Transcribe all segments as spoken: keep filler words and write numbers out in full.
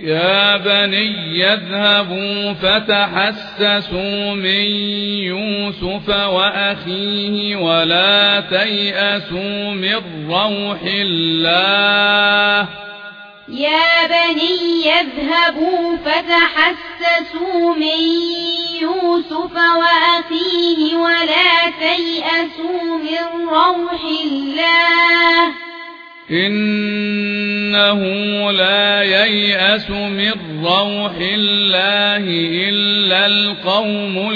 يا بني اذهبوا فتحسسوا من يوسف وأخيه ولا تيأسوا من روح الله يا بني اذهبوا فتحسسوا من يوسف وأخيه ولا تيأسوا من روح الله إنه لا ييأس من روح الله إلا القوم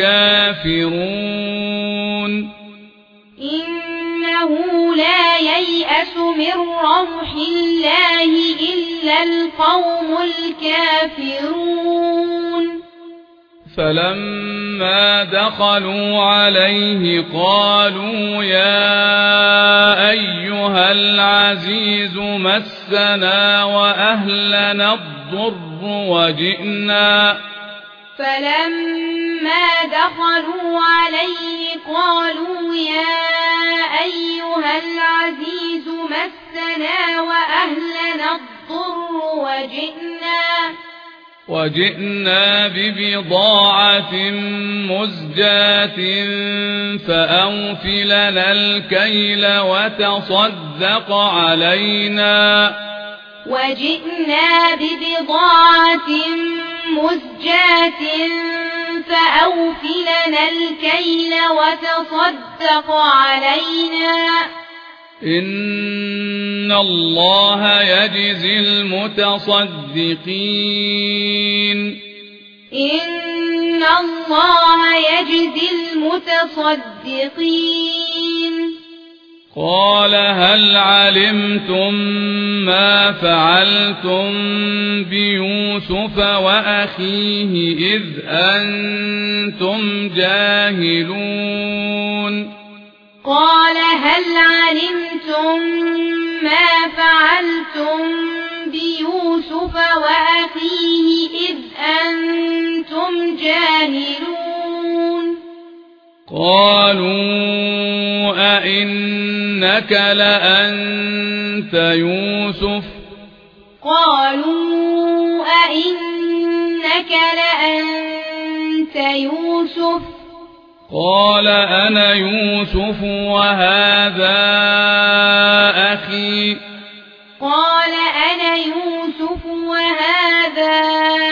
الكافرون إنه لا ييأس من روح الله إلا القوم الكافرون فلما دخلوا عليه قالوا يا أيها العزيز مسنا وأهلنا الضر وجئنا فلما دخلوا عليه قالوا يا أيها العزيز مسنا وأهلنا الضر وجئنا وجئنا ببضاعة مزجاة فأوف لنا الكيل وتصدق علينا وجئنا ببضاعة مزجاة فأوف لنا الكيل وتصدق علينا إن الله يجزي المتصدقين إن الله يجزي المتصدقين قال هل علمتم ما فعلتم بيوسف وأخيه إذ أنتم جاهلون قال هل علمتم ما فعلتم بيوسف وأخيه إذ أنتم جاهلون قالوا أئنك لأنت يوسف قالوا أئنك لأنت يوسف قال أنا يوسف وهذا أخي قال أنا يوسف وهذا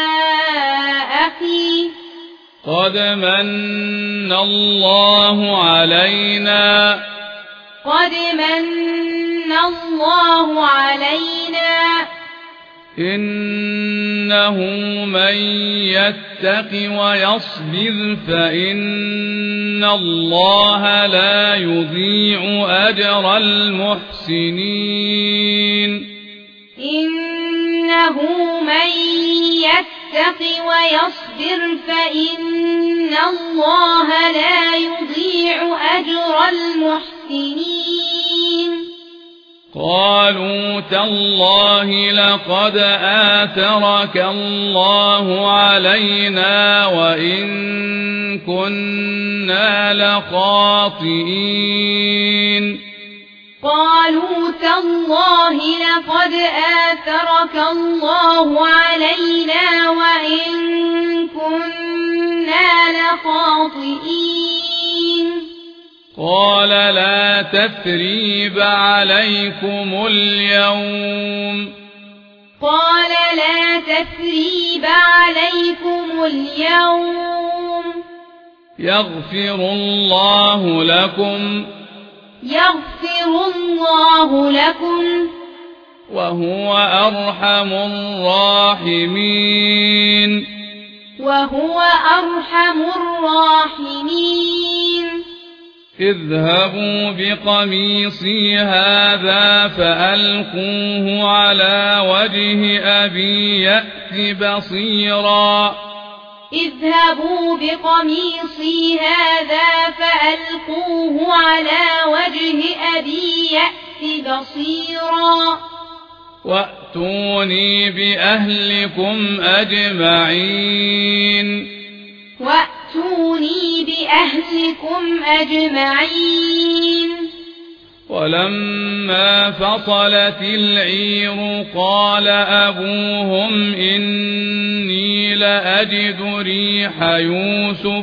أخي قد من الله علينا قد من الله علينا إنه من يتق ويصبر فإن الله لا يضيع أجر المحسنين إنه من يتق ويصبر فإن الله لا يضيع أجر المحسنين قالوا تالله لقد آثرك الله علينا وإن كنا لخاطئين قالوا تالله لقد آثرك الله علينا وإن كنا لخاطئين قال لا تثريب عليكم اليوم قال لا تثريب عليكم اليوم يغفر الله لكم يغفر الله لكم وهو أرحم الراحمين وهو أرحم الراحمين اذهبوا بقميصي هذا فألقوه على وجه أبي يأت بصيرا اذهبوا بقميصي هذا فألقوه على وجه أبي يأت بصيرا وأتوني بأهلكم أجمعين وأتوني بأهلكم أجمعين ولما فصلت العير قال أبوهم إني لأجد ريح يوسف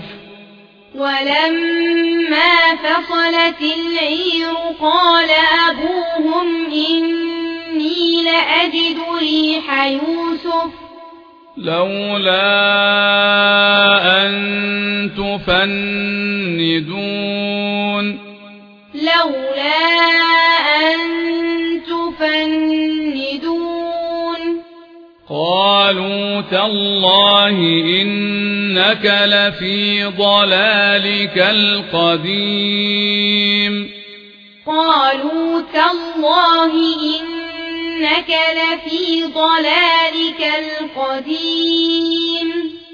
ولما فصلت العير قال أبوهم إني لأجد ريح يوسف لولا أن تفندون لولا أن تفندون قالوا تالله إنك لفي ضلالك القديم قالوا تالله إنك لفي ضلالك القديم